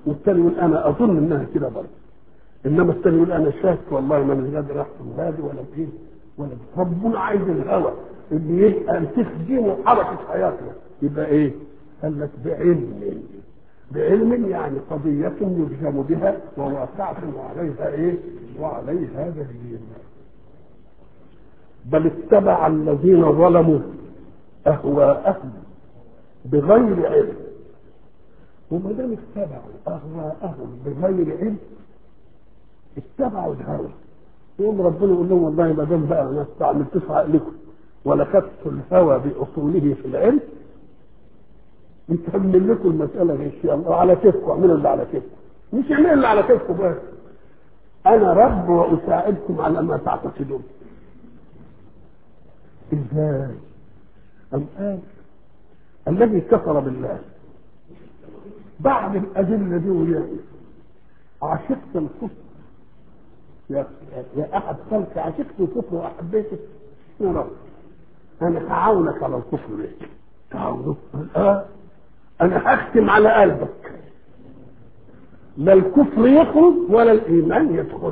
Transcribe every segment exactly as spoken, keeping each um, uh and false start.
والثاني يقول انا اظن انها كده برضه، انما الثاني يقول انا شاك والله ما مش قادر احكم هذه ولا بايه ولا بيه. ربنا عايز الهوى اللي يبقى تخدمه حركه حياته يبقى ايه؟ قال لك بعلم. بعلم يعني قضيه يلزم بها وواقعه وعليها ايه؟ وعليها دليل. بل اتبع الذين ظلموا اهواءهم بغير علم. وما دام اتبعوا اهواءهم بغير علم اتبعوا الهوى، يقوم ربنا يقول لهم والله ما دام بقى ما استعملتوش عقلكم ولا خدتوا الهوى باصوله في العلم نكمل لكم المساله ان شاء الله على كيفكم، اعملوا اللي على كيفكم، مش اعملوا اللي على كيفكم بس، انا رب واساعدكم على ما تعتقدون. ازاي؟ أم قال الذي كفر بالله بعد الأدلة دي ويعني عشقت الكفر يا يا أحد خلق عشقت الكفر وأحبيته يا رب أنا هعاونك على الكفر ليك تعاونه آه. أنا هختم على قلبك لا الكفر يخرج ولا الإيمان يدخل،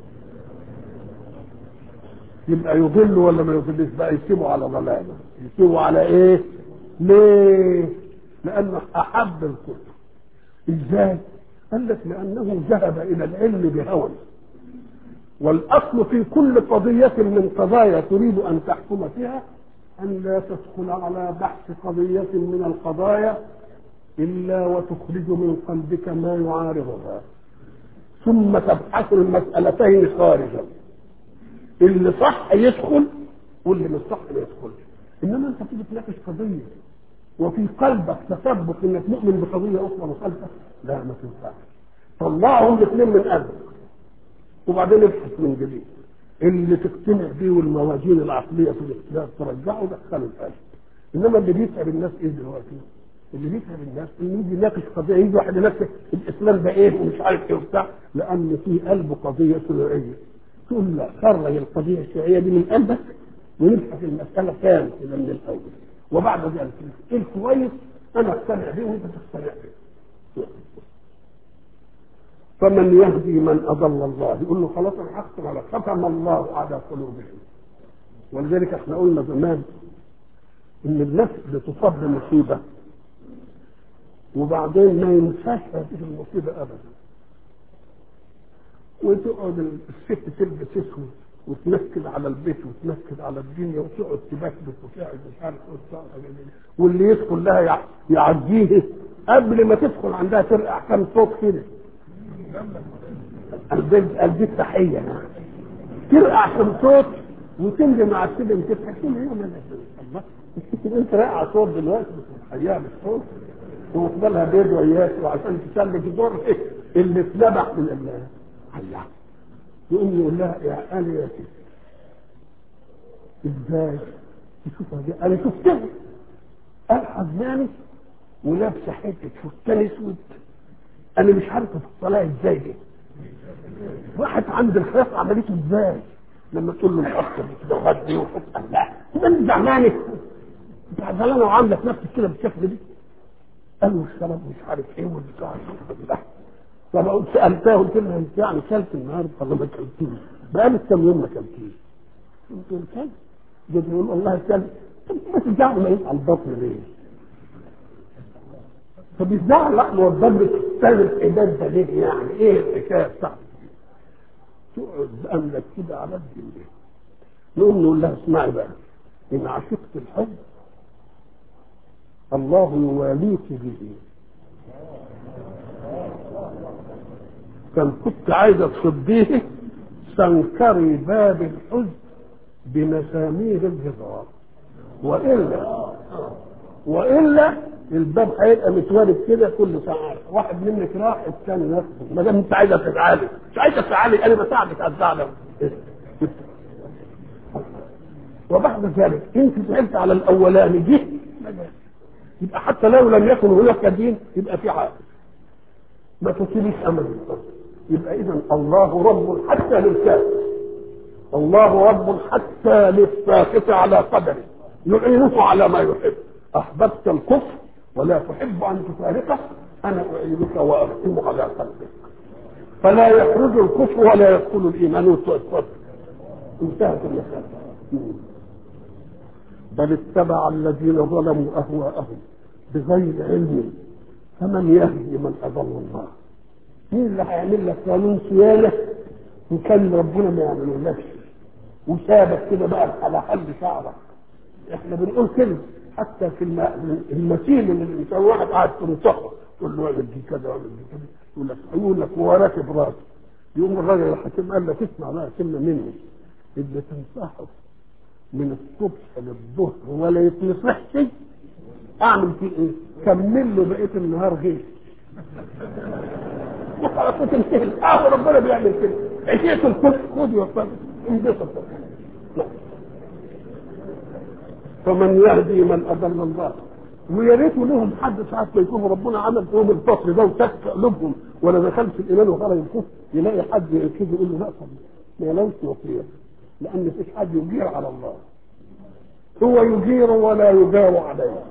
يبقى يضل ولا ما يضلش بقى؟ يسيبوا على ضلاله، يسيبوا على ايه؟ ليه؟ لانه احب الكفر. ازاي؟ قال لك لانه ذهب الى العلم بهوى، والاصل في كل قضيه من قضايا تريد ان تحكم فيها ان لا تدخل على بحث قضيه من القضايا الا وتخرج من قلبك ما يعارضها، ثم تبحث المسالتين خارجا، اللي صح يدخل واللي مش صح ما يدخلش. انما انت تيجي تناقش قضيه وفي قلبك تثبت انك مؤمن بقضيه اخرى مخالفه، لا ما تنفعش. طلعهم الاثنين من قلبك وبعدين ابحث من جديد اللي تقتنع بيه والموازين العقليه في الاختلاف ترجعه دخله القلب. انما اللي بيتعب الناس ايه دلوقتي؟ اللي بيتعب الناس انه يجي يناقش قضيه، يجي واحد يناقش الاسلام ده ايه ومش عارف ايه وبتاع، لان في قلبه قضيه شرعيه. تقول لا خرج القضيه الشرعيه دي من قلبك ونبحث المساله كامله كده من الاول، وبعد ذلك ايه الكويس انا اقتنع به وانت تقتنع به. فمن يهدي من اضل الله؟ يقول له خلاص انا هختم على ختم الله على قلوبهم. ولذلك احنا قلنا زمان ان الناس اللي تصاب بمصيبه وبعدين ما ينساش هذه المصيبه ابدا، وتقعد الست تلبس اسود وتنكد على البيت وتنكد على الدنيا وتقعد تبكبك وتقعد مش عارف ايه، واللي يدخل لها يعديه قبل ما تدخل عندها ترقع كم صوت كده قلبي التحيه ترقع كم صوت وتنجي مع السلم تضحك كل يوم. الله انت راقع صوت دلوقتي بس الحقيقه مش صوت، ومقبلها بيض وياك وعشان تسلك دور اللي اتذبح من الله. الله يقوم يقول لها يا آلي يا ست ازاي تشوفها دي؟ انا شفتها قال حزاني ولابسه حته فستان اسود انا مش عارفه افصلها ازاي دي، واحد عند الخلاف عملته ازاي لما تقول له مقصر كده وغدي وحط الله من زعلانك انت زعلانه وعامله في نفسك كده بالشكل دي؟ قال له الشرب مش عارف ايه والبتاع الله. طب سالتها قلت لها انت يعني كلت النهارده ولا ما كلتيش؟ بقالك كم يوم ما كلتيش؟ قلت له كلت. جيت يقول والله كلت. طب ما تزعل ما يسال البطن ليه؟ طب ازاي لحم والضب تستاهل العباد ده ليه يعني؟ ايه الحكايه بتاعتك؟ تقعد بأملك كده على الدنيا. نقوم نقول لها اسمعي بقى ان عشقت الحب الله يواليك به، كان كنت عايزه تصديه سنكري باب الحزن بمسامير الجدار، والا والا الباب هيبقى متوارد كده كل ساعه، واحد منك راح الثاني نفسه، ما دام انت عايزه تزعلي مش عايزه تزعلي انا بساعدك ازعلك. وبعد ذلك انت زعلت على الاولاني دي يبقى حتى لو لم يكن هناك دين يبقى في عقل، ما تسيبش امل. يبقى اذا الله رب حتى للكافر، الله رب حتى للساخط على قدره يعينه على ما يحب. احببت الكفر ولا تحب ان تفارقه انا اعيدك واختم على قلبك فلا يخرج الكفر ولا يدخل الايمان والصدق. انتهت المساله. بل اتبع الذين ظلموا اهواءهم بغير علم فمن يهدي من اضل الله. مين اللي هيعمل لك قانون صيانه وكان ربنا ما يعملولكش وسابك كده بقى على حل شعرك؟ احنا بنقول كده حتى في المثيل اللي الانسان واحد قاعد تنصحه تقول له اعمل دي كذا واعمل دي كذا يقول لك يقول لك هو راكب راسه. يقوم الراجل الحكيم قال لك اسمع بقى كلمه مني اللي تنصحه من الصبح للظهر ولا يتنصحش اعمل فيه ايه؟ كمل له بقيه النهار غير وخلاص تنتهي. اه ربنا بيعمل كده. عشيت الكفر خد وصل انبسط. فمن يهدي من اضل الله. ويا ريته لهم حد ساعات ما يكون ربنا عمل فيهم الفصل ده وسك قلوبهم ولا دخلش الايمان وخرج الكفر يلاقي حد يكذب يقول له لا طب ما يلوش وصيه لان مفيش حد يجير على الله. هو يجير ولا يجار عليه.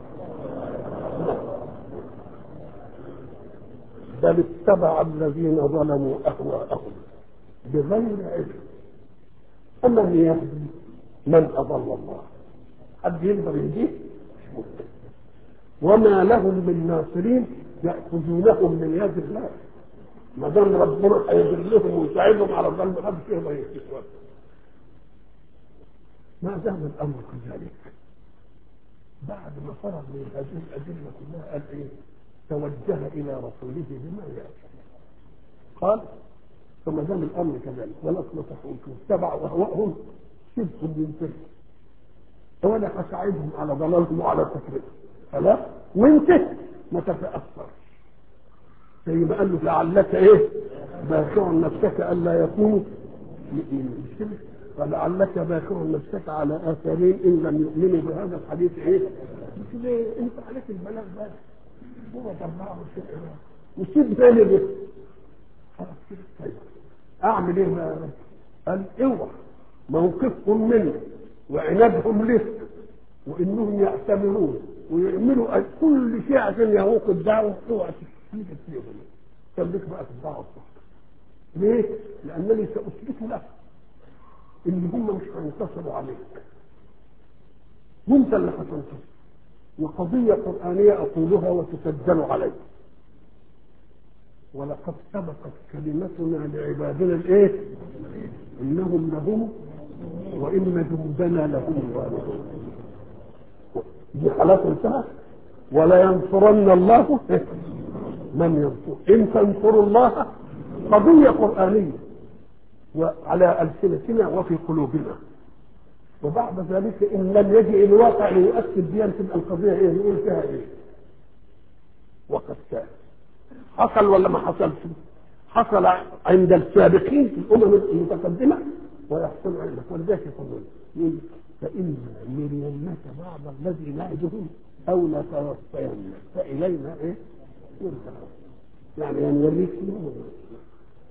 بل اتبع الذين ظلموا اهواءهم بغير علم فمن يهدي من اضل الله. حد يقدر يهديه؟ وما لهم من ناصرين ياخذونهم من يد الله. ما دام ربنا هيذلهم ويساعدهم على الظلم محدش يقدر يكتشفه. ما دام الامر كذلك بعد ما فرغ من هذه الادله كلها قال ايه؟ توجه الى رسوله بما ياتي. قال فما دام الامر كذلك ولا تنصحوا اتبعوا اهواءهم سيبهم ينتهوا وانا هساعدهم على ضلالهم وعلى كفرهم. خلاص وانت ما تتاثر زي ما قال له لعلك ايه باخع نفسك الا يكونوا مؤمنين. فلعلك باخع نفسك على اثارين ان لم يؤمنوا بهذا الحديث ايه. مش ليه انت عليك البلاغ بس هو طبعه وشيء وسيب ثاني بس خلاص كده. طيب اعمل ايه بقى؟ قال اوعى موقفهم منه وعنادهم لك وانهم يعتبرون ويعملوا كل شيء عشان يهوقوا الدعوه. اوعى تسيب فيهم خليك بقى في الدعوه بتاعتك. ليه؟ لانني ساثبت لك ان هم مش هينتصروا عليك وانت اللي هتنتصر. وقضيه قرانيه اقولها وتسجل عليك. ولقد سبقت كلمتنا لعبادنا الايه؟ انهم لهم وان جندنا لهم الغالبون. دي خلاص انتهت. ولا ينصرن الله من ينصر. ان تنصروا الله قضيه قرانيه وعلى السنتنا وفي قلوبنا. وبعد ذلك ان لم يجئ الواقع ليؤكد بها تبقى القضيه ايه؟ يقول فيها ايه؟ وقد كان. حصل ولا ما حصلش؟ حصل عند السابقين في الامم المتقدمه ويحصل عندك. ولذلك يقولون يقول فإن نرينك بعض الذي نعدهم أو نتوفينك فإلينا إيه؟ يعني نوريك